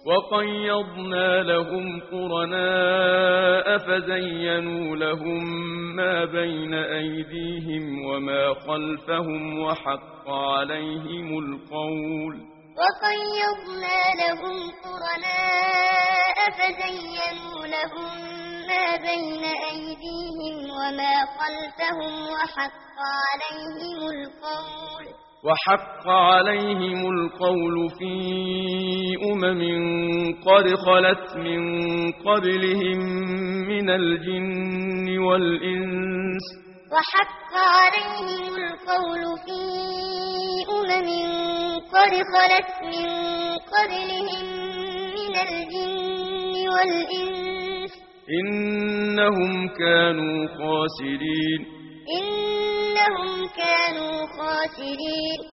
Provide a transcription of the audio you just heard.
وقيضنا لهم قرناء فزينوا لهم ما بين أيديهم وما خلفهم وحق عليهم القول فزينوا لهم ما بين أيديهم وما خلفهم وحق عليهم القول في قد خلت من قبلهم من الجن والإنس وحق عليهم القول في قد خلت من قبلهم من الجن والإنس إنهم كانوا خاسرين